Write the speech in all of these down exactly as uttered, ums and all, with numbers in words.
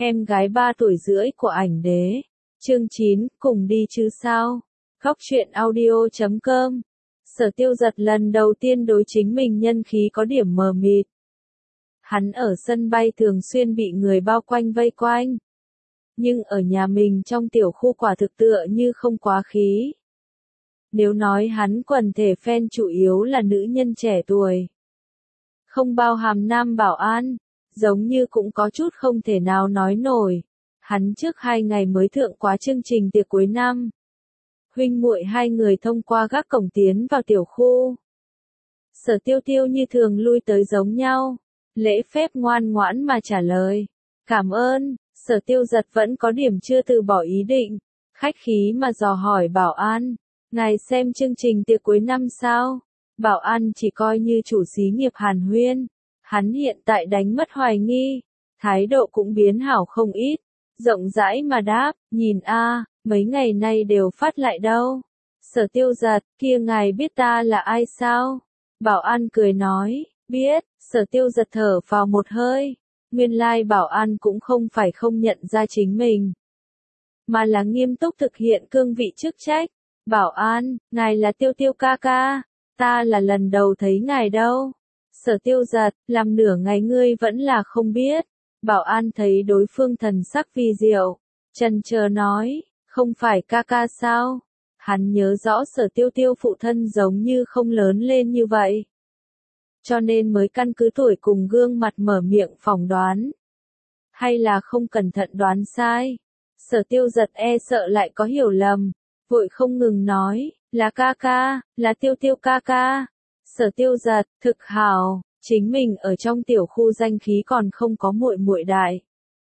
Em gái ba tuổi rưỡi của ảnh đế. Chương chín, cùng đi chứ sao? Khóc chuyện audio chấm com. Sở Tiêu Giật lần đầu tiên đối chính mình nhân khí có điểm mờ mịt. Hắn ở sân bay thường xuyên bị người bao quanh vây quanh. Nhưng ở nhà mình trong tiểu khu quả thực tựa như không quá khí. Nếu nói hắn quần thể fan chủ yếu là nữ nhân trẻ tuổi, không bao hàm nam bảo an, giống như cũng có chút không thể nào nói nổi. Hắn trước hai ngày mới thượng quá chương trình tiệc cuối năm. Huynh muội hai người thông qua gác cổng tiến vào tiểu khu. Sở Tiêu Tiêu như thường lui tới giống nhau, lễ phép ngoan ngoãn mà trả lời. Cảm ơn. Sở Tiêu Giật vẫn có điểm chưa từ bỏ ý định, khách khí mà dò hỏi bảo an, ngài xem chương trình tiệc cuối năm sao? Bảo an chỉ coi như chủ xí nghiệp hàn huyên, hắn hiện tại đánh mất hoài nghi, thái độ cũng biến hảo không ít, rộng rãi mà đáp, nhìn a, mấy ngày nay đều phát lại đâu. Sở Tiêu Giật, kia ngài biết ta là ai sao? Bảo an cười nói, biết. Sở Tiêu Giật thở vào một hơi. Nguyên lai bảo an cũng không phải không nhận ra chính mình, mà là nghiêm túc thực hiện cương vị chức trách. Bảo an, ngài là Tiêu Tiêu ca ca, ta là lần đầu thấy ngài đâu. Sở Tiêu Giật, làm nửa ngày ngươi vẫn là không biết. Bảo an thấy đối phương thần sắc vi diệu, chần chờ nói, không phải ca ca sao? Hắn nhớ rõ Sở Tiêu Tiêu phụ thân giống như không lớn lên như vậy, cho nên mới căn cứ tuổi cùng gương mặt mở miệng phỏng đoán. Hay là không cẩn thận đoán sai? Sở Tiêu Giật e sợ lại có hiểu lầm, vội không ngừng nói, là ca ca, là Tiêu Tiêu ca ca. Sở Tiêu Giật, thực hào, chính mình ở trong tiểu khu danh khí còn không có muội muội đại.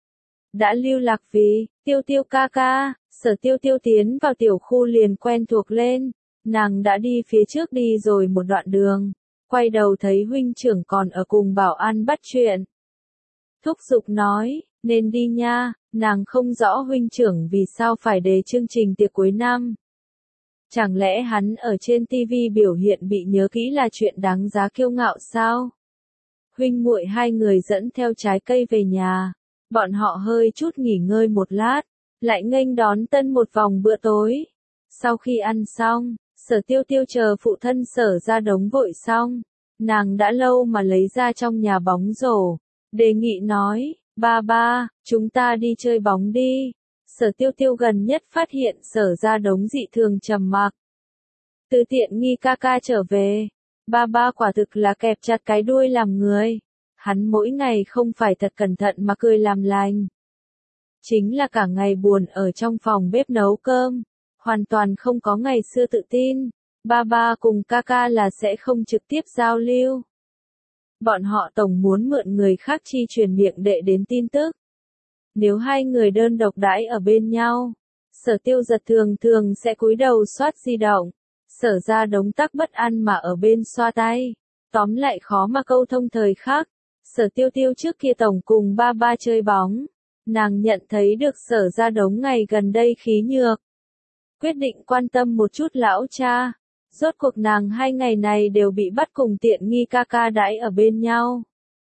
Đã lưu lạc vì, Tiêu Tiêu ca ca. Sở Tiêu Tiêu tiến vào tiểu khu liền quen thuộc lên, nàng đã đi phía trước đi rồi một đoạn đường. Quay đầu thấy huynh trưởng còn ở cùng bảo an bắt chuyện. Thúc giục nói, nên đi nha, nàng không rõ huynh trưởng vì sao phải đề chương trình tiệc cuối năm. Chẳng lẽ hắn ở trên ti vi biểu hiện bị nhớ kỹ là chuyện đáng giá kiêu ngạo sao? Huynh muội hai người dẫn theo trái cây về nhà, bọn họ hơi chút nghỉ ngơi một lát, lại nghênh đón tân một vòng bữa tối. Sau khi ăn xong, Sở Tiêu Tiêu chờ phụ thân Sở Gia Đống vội xong, nàng đã lâu mà lấy ra trong nhà bóng rổ, đề nghị nói, ba ba, chúng ta đi chơi bóng đi. Sở Tiêu Tiêu gần nhất phát hiện Sở Gia Đống dị thường trầm mặc. Từ tiện nghi ca ca trở về, ba ba quả thực là kẹp chặt cái đuôi làm người. Hắn mỗi ngày không phải thật cẩn thận mà cười làm lành, chính là cả ngày buồn ở trong phòng bếp nấu cơm, hoàn toàn không có ngày xưa tự tin. Ba ba cùng ca ca là sẽ không trực tiếp giao lưu. Bọn họ tổng muốn mượn người khác chi truyền miệng đệ đến tin tức. Nếu hai người đơn độc đãi ở bên nhau, Sở Tiêu Giật thường thường sẽ cúi đầu soát di động. Sở Gia Đống tắc bất an mà ở bên xoa tay. Tóm lại khó mà câu thông thời khắc. Sở Tiêu Tiêu trước kia tổng cùng ba ba chơi bóng. Nàng nhận thấy được Sở Gia Đống ngày gần đây khí nhược. Quyết định quan tâm một chút lão cha. Rốt cuộc nàng hai ngày này đều bị bắt cùng tiện nghi ca ca đãi ở bên nhau.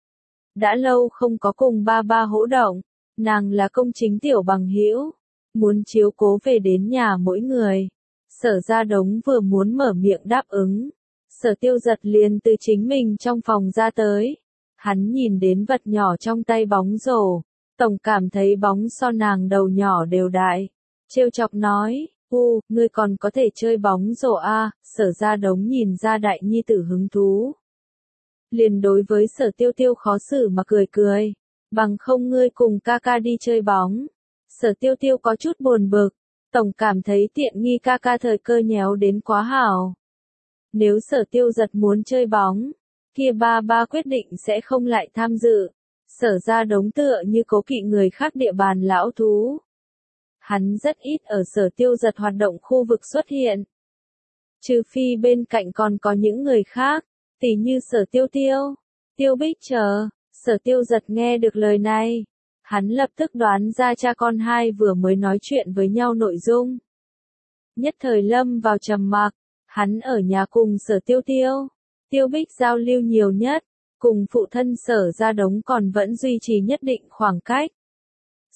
Đã lâu không có cùng ba ba hỗ động, nàng là công chính tiểu bằng hữu, muốn chiếu cố về đến nhà mỗi người. Sở Gia Đống vừa muốn mở miệng đáp ứng, Sở Tiêu Giật liền từ chính mình trong phòng ra tới. Hắn nhìn đến vật nhỏ trong tay bóng rổ, tổng cảm thấy bóng so nàng đầu nhỏ đều đại, trêu chọc nói, u, ngươi còn có thể chơi bóng rổ a? Sở Gia Đống nhìn ra đại nhi tử hứng thú, liền đối với Sở Tiêu Tiêu khó xử mà cười cười, bằng không ngươi cùng ca ca đi chơi bóng. Sở Tiêu Tiêu có chút buồn bực, tổng cảm thấy tiện nghi ca ca thời cơ nhéo đến quá hảo. Nếu Sở Tiêu Giật muốn chơi bóng, kia ba ba quyết định sẽ không lại tham dự. Sở Gia Đống tựa như cố kỵ người khác địa bàn lão thú. Hắn rất ít ở Sở Tiêu Giật hoạt động khu vực xuất hiện. Trừ phi bên cạnh còn có những người khác, tỉ như Sở Tiêu Tiêu, Tiêu Bích chờ. Sở Tiêu Giật nghe được lời này, hắn lập tức đoán ra cha con hai vừa mới nói chuyện với nhau nội dung. Nhất thời lâm vào trầm mặc, hắn ở nhà cùng Sở Tiêu Tiêu, Tiêu Bích giao lưu nhiều nhất, cùng phụ thân Sở Gia Đống còn vẫn duy trì nhất định khoảng cách.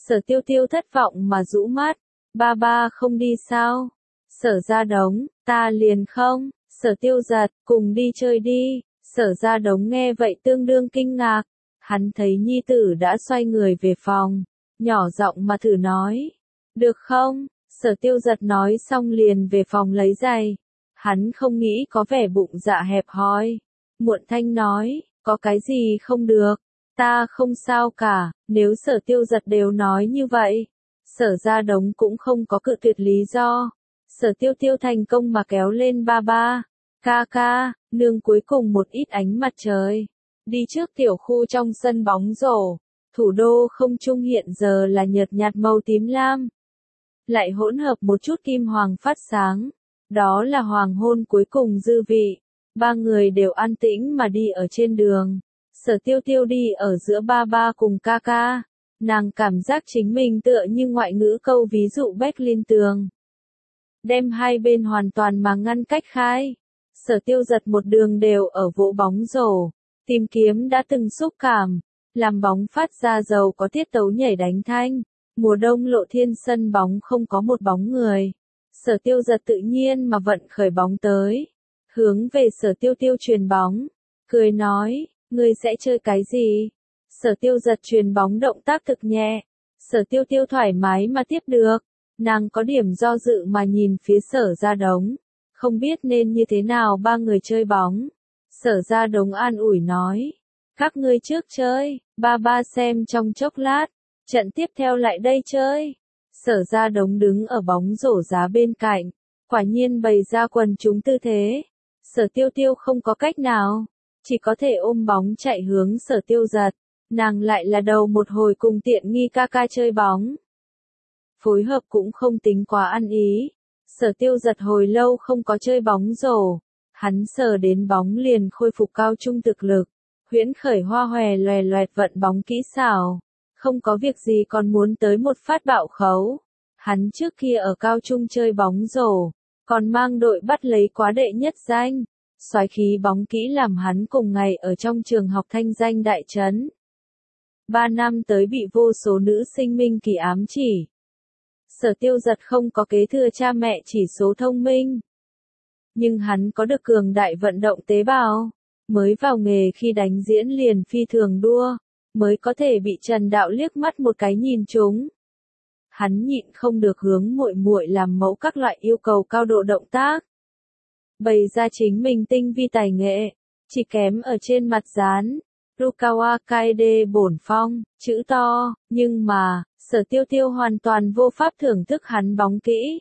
Sở tiêu tiêu thất vọng mà rũ mắt. Ba ba không đi sao? Sở Gia Đống, ta liền không. Sở Tiêu Giật, cùng đi chơi đi. Sở Gia Đống nghe vậy tương đương kinh ngạc. Hắn thấy nhi tử đã xoay người về phòng. Nhỏ giọng mà thử nói. Được không? Sở Tiêu Giật nói xong liền về phòng lấy giày. Hắn không nghĩ có vẻ bụng dạ hẹp hòi. Muộn thanh nói, có cái gì không được. Ta không sao cả, nếu Sở Tiêu Giật đều nói như vậy. Sở Gia Đống cũng không có cự tuyệt lý do. Sở Tiêu Tiêu thành công mà kéo lên ba ba. Ca ca, nương cuối cùng một ít ánh mặt trời. Đi trước tiểu khu trong sân bóng rổ. Thủ đô không trung hiện giờ là nhợt nhạt màu tím lam. Lại hỗn hợp một chút kim hoàng phát sáng. Đó là hoàng hôn cuối cùng dư vị. Ba người đều an tĩnh mà đi ở trên đường. Sở Tiêu Tiêu đi ở giữa ba ba cùng ca ca. Nàng cảm giác chính mình tựa như ngoại ngữ câu ví dụ Berlin tường. Đem hai bên hoàn toàn mà ngăn cách khai. Sở Tiêu Giật một đường đều ở vỗ bóng rổ. Tìm kiếm đã từng xúc cảm. Làm bóng phát ra dầu có tiết tấu nhảy đánh thanh. Mùa đông lộ thiên sân bóng không có một bóng người. Sở Tiêu Giật tự nhiên mà vận khởi bóng tới. Hướng về Sở Tiêu Tiêu truyền bóng. Cười nói, ngươi sẽ chơi cái gì? Sở Tiêu Giật truyền bóng động tác thực nhẹ. Sở Tiêu Tiêu thoải mái mà tiếp được. Nàng có điểm do dự mà nhìn phía Sở Gia Đống. Không biết nên như thế nào ba người chơi bóng. Sở Gia Đống an ủi nói. Các ngươi trước chơi, ba ba xem trong chốc lát. Trận tiếp theo lại đây chơi. Sở Gia Đống đứng ở bóng rổ giá bên cạnh. Quả nhiên bày ra quần chúng tư thế. Sở Tiêu Tiêu không có cách nào. Chỉ có thể ôm bóng chạy hướng Sở Tiêu Giật. Nàng lại là đầu một hồi cùng tiện nghi ca ca chơi bóng. Phối hợp cũng không tính quá ăn ý. Sở Tiêu Giật hồi lâu không có chơi bóng rổ. Hắn sờ đến bóng liền khôi phục cao trung thực lực. Huyễn khởi hoa hòe loè loẹt vận bóng kỹ xảo. Không có việc gì còn muốn tới một phát bạo khấu. Hắn trước kia ở cao trung chơi bóng rổ. Còn mang đội bắt lấy quá đệ nhất danh. Soái khí bóng kỹ làm hắn cùng ngày ở trong trường học thanh danh đại trấn. Ba năm tới bị vô số nữ sinh minh kỳ ám chỉ. Sở Tiêu Giật không có kế thừa cha mẹ chỉ số thông minh. Nhưng hắn có được cường đại vận động tế bào. Mới vào nghề khi đánh diễn liền phi thường đua. Mới có thể bị Trần Đạo liếc mắt một cái nhìn trúng. Hắn nhịn không được hướng muội muội làm mẫu các loại yêu cầu cao độ động tác. Bày ra chính mình tinh vi tài nghệ. Chỉ kém ở trên mặt dán. Rukawa Kaede bổn phong, chữ to, nhưng mà, Sở Tiêu Tiêu hoàn toàn vô pháp thưởng thức hắn bóng kỹ.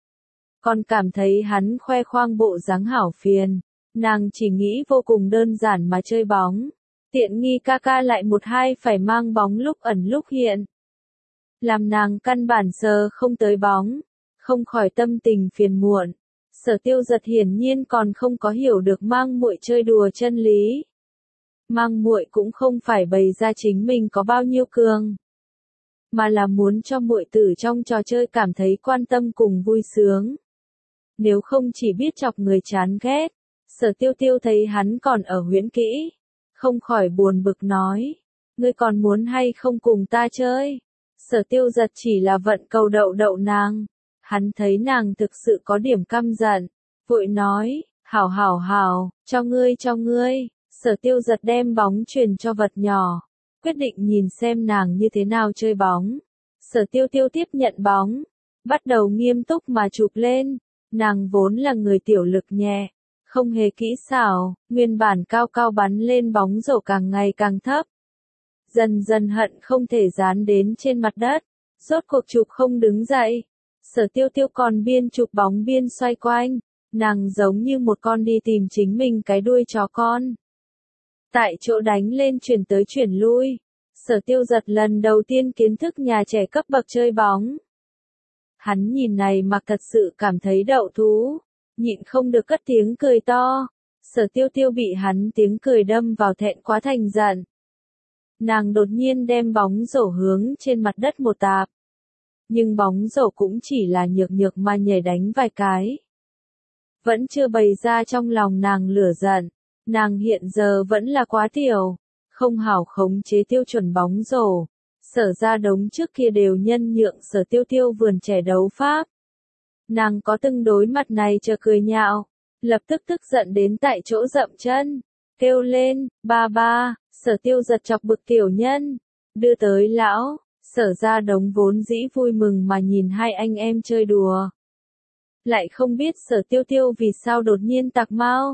Còn cảm thấy hắn khoe khoang bộ dáng hảo phiền. Nàng chỉ nghĩ vô cùng đơn giản mà chơi bóng. Tiện nghi ca ca lại một hai phải mang bóng lúc ẩn lúc hiện. Làm nàng căn bản sờ không tới bóng. Không khỏi tâm tình phiền muộn. Sở Tiêu Giật hiển nhiên còn không có hiểu được mang muội chơi đùa chân lý. Mang muội cũng không phải bày ra chính mình có bao nhiêu cường, mà là muốn cho muội tử trong trò chơi cảm thấy quan tâm cùng vui sướng. Nếu không chỉ biết chọc người chán ghét. Sở Tiêu Tiêu thấy hắn còn ở huyễn kỹ, không khỏi buồn bực nói, ngươi còn muốn hay không cùng ta chơi? Sở Tiêu Giật chỉ là vận cầu đậu đậu nàng. Hắn thấy nàng thực sự có điểm căm giận, vội nói, hảo hảo hảo, cho ngươi cho ngươi. Sở Tiêu Giật đem bóng truyền cho vật nhỏ, quyết định nhìn xem nàng như thế nào chơi bóng. Sở Tiêu Tiêu tiếp nhận bóng, bắt đầu nghiêm túc mà chụp lên. Nàng vốn là người tiểu lực nhẹ, không hề kỹ xảo, nguyên bản cao cao bắn lên bóng rổ càng ngày càng thấp. Dần dần hận không thể dán đến trên mặt đất, rốt cuộc chụp không đứng dậy. Sở Tiêu Tiêu còn biên chụp bóng biên xoay quanh, nàng giống như một con đi tìm chính mình cái đuôi chó con. Tại chỗ đánh lên chuyển tới chuyển lui. Sở Tiêu Giật lần đầu tiên kiến thức nhà trẻ cấp bậc chơi bóng. Hắn nhìn này mà thật sự cảm thấy đậu thú, nhịn không được cất tiếng cười to. Sở Tiêu Tiêu bị hắn tiếng cười đâm vào thẹn quá thành giận. Nàng đột nhiên đem bóng rổ hướng trên mặt đất một tạp. Nhưng bóng rổ cũng chỉ là nhược nhược mà nhảy đánh vài cái. Vẫn chưa bày ra trong lòng nàng lửa giận. Nàng hiện giờ vẫn là quá tiểu, không hảo khống chế tiêu chuẩn bóng rổ. Sở Gia Đống trước kia đều nhân nhượng Sở Tiêu Tiêu vườn trẻ đấu pháp. Nàng có từng đối mặt này chờ cười nhạo, lập tức tức giận đến tại chỗ dậm chân, kêu lên, ba ba, Sở Tiêu giật chọc bực tiểu nhân, đưa tới lão. Sở Gia Đống vốn dĩ vui mừng mà nhìn hai anh em chơi đùa. Lại không biết Sở Tiêu Tiêu vì sao đột nhiên tạc mau.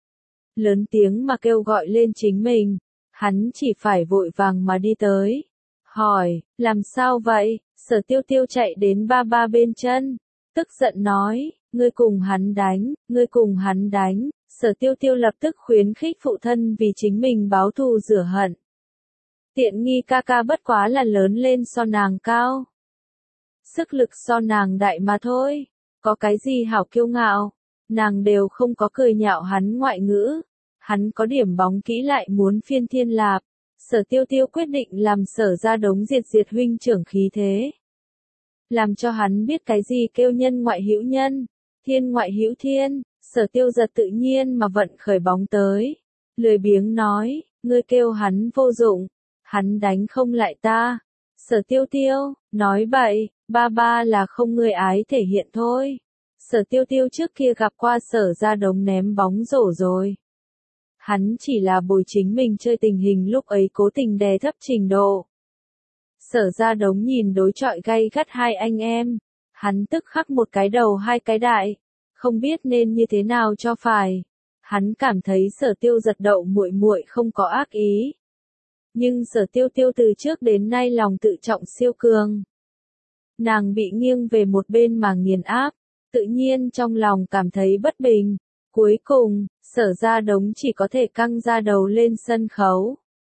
Lớn tiếng mà kêu gọi lên chính mình, hắn chỉ phải vội vàng mà đi tới. Hỏi, làm sao vậy? Sở Tiêu Tiêu chạy đến ba ba bên chân, tức giận nói, ngươi cùng hắn đánh, ngươi cùng hắn đánh. Sở Tiêu Tiêu lập tức khuyến khích phụ thân vì chính mình báo thù rửa hận. Tiện nghi ca ca bất quá là lớn lên so nàng cao. Sức lực so nàng đại mà thôi, có cái gì hảo kiêu ngạo, nàng đều không có cười nhạo hắn ngoại ngữ. Hắn có điểm bóng kỹ lại muốn phiên thiên lạp. Sở Tiêu Tiêu quyết định làm Sở Gia Đống diệt diệt huynh trưởng khí thế. Làm cho hắn biết cái gì kêu nhân ngoại hữu nhân, thiên ngoại hữu thiên. Sở Tiêu giật tự nhiên mà vận khởi bóng tới. Lười biếng nói, ngươi kêu hắn vô dụng, hắn đánh không lại ta. Sở Tiêu Tiêu, nói bậy, ba ba là không ngươi ái thể hiện thôi. Sở Tiêu Tiêu trước kia gặp qua Sở Gia Đống ném bóng rổ rồi. Hắn chỉ là bồi chính mình chơi tình hình lúc ấy cố tình đè thấp trình độ. Sở Gia Đống nhìn đối chọi gay gắt hai anh em, hắn tức khắc một cái đầu hai cái đại, không biết nên như thế nào cho phải. Hắn cảm thấy Sở Tiêu giật đậu muội muội không có ác ý. Nhưng Sở Tiêu Tiêu từ trước đến nay lòng tự trọng siêu cường. Nàng bị nghiêng về một bên mà nghiền áp, tự nhiên trong lòng cảm thấy bất bình. Cuối cùng, Sở Gia Đống chỉ có thể căng ra đầu lên sân khấu.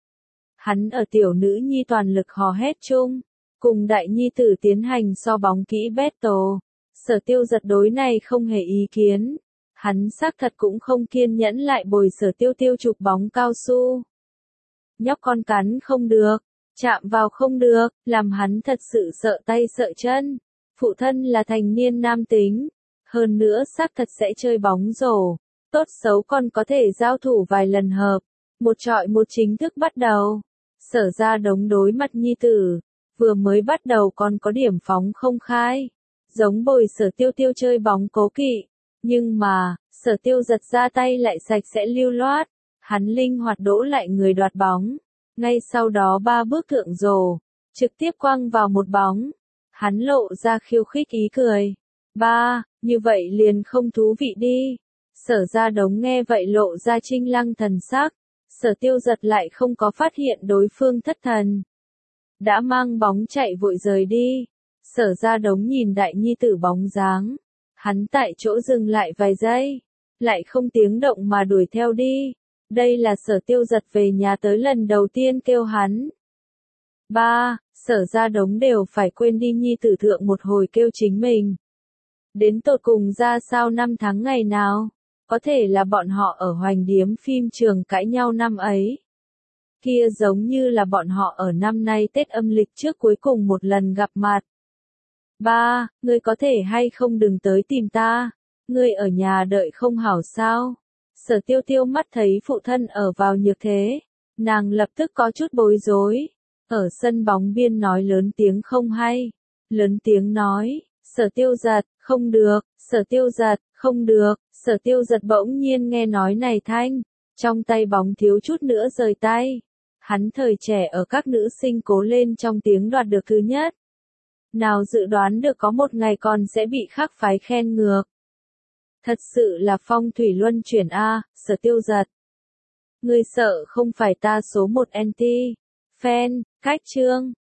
Hắn ở tiểu nữ nhi toàn lực hò hét chung, cùng đại nhi tử tiến hành so bóng kỹ battle. Sở Tiêu giật đối này không hề ý kiến. Hắn xác thật cũng không kiên nhẫn lại bồi Sở Tiêu Tiêu chụp bóng cao su. Nhóc con cắn không được, chạm vào không được, làm hắn thật sự sợ tay sợ chân. Phụ thân là thành niên nam tính, hơn nữa xác thật sẽ chơi bóng rổ, tốt xấu còn có thể giao thủ vài lần hợp, một trọi một chính thức bắt đầu. Sở Gia Đống đối mặt nhi tử, vừa mới bắt đầu còn có điểm phóng không khai, giống bồi Sở Tiêu Tiêu chơi bóng cố kỵ, nhưng mà, Sở Tiêu giật ra tay lại sạch sẽ lưu loát, hắn linh hoạt đỗ lại người đoạt bóng, ngay sau đó ba bước thượng rổ, trực tiếp quăng vào một bóng, hắn lộ ra khiêu khích ý cười. Ba, như vậy liền không thú vị đi. Sở Gia Đống nghe vậy lộ ra trinh lăng thần sắc, Sở Tiêu giật lại không có phát hiện đối phương thất thần. Đã mang bóng chạy vội rời đi. Sở Gia Đống nhìn đại nhi tử bóng dáng, hắn tại chỗ dừng lại vài giây, lại không tiếng động mà đuổi theo đi. Đây là Sở Tiêu giật về nhà tới lần đầu tiên kêu hắn. Ba, Sở Gia Đống đều phải quên đi nhi tử thượng một hồi kêu chính mình. Đến tột cùng ra sao năm tháng ngày nào, có thể là bọn họ ở hoành điếm phim trường cãi nhau năm ấy. Kia giống như là bọn họ ở năm nay Tết âm lịch trước cuối cùng một lần gặp mặt. Ba, ngươi có thể hay không đừng tới tìm ta, ngươi ở nhà đợi không hảo sao. Sở Tiêu Tiêu mắt thấy phụ thân ở vào nhược thế, nàng lập tức có chút bối rối, ở sân bóng biên nói lớn tiếng không hay, lớn tiếng nói, Sở Tiêu giật, không được, Sở Tiêu giật, không được. Sở Tiêu giật bỗng nhiên nghe nói này thanh, trong tay bóng thiếu chút nữa rời tay. Hắn thời trẻ ở các nữ sinh cố lên trong tiếng đoạt được thứ nhất. Nào dự đoán được có một ngày còn sẽ bị khác phái khen ngược. Thật sự là phong thủy luân chuyển a, Sở Tiêu giật. Ngươi sợ không phải ta số một anti fan, cách chương.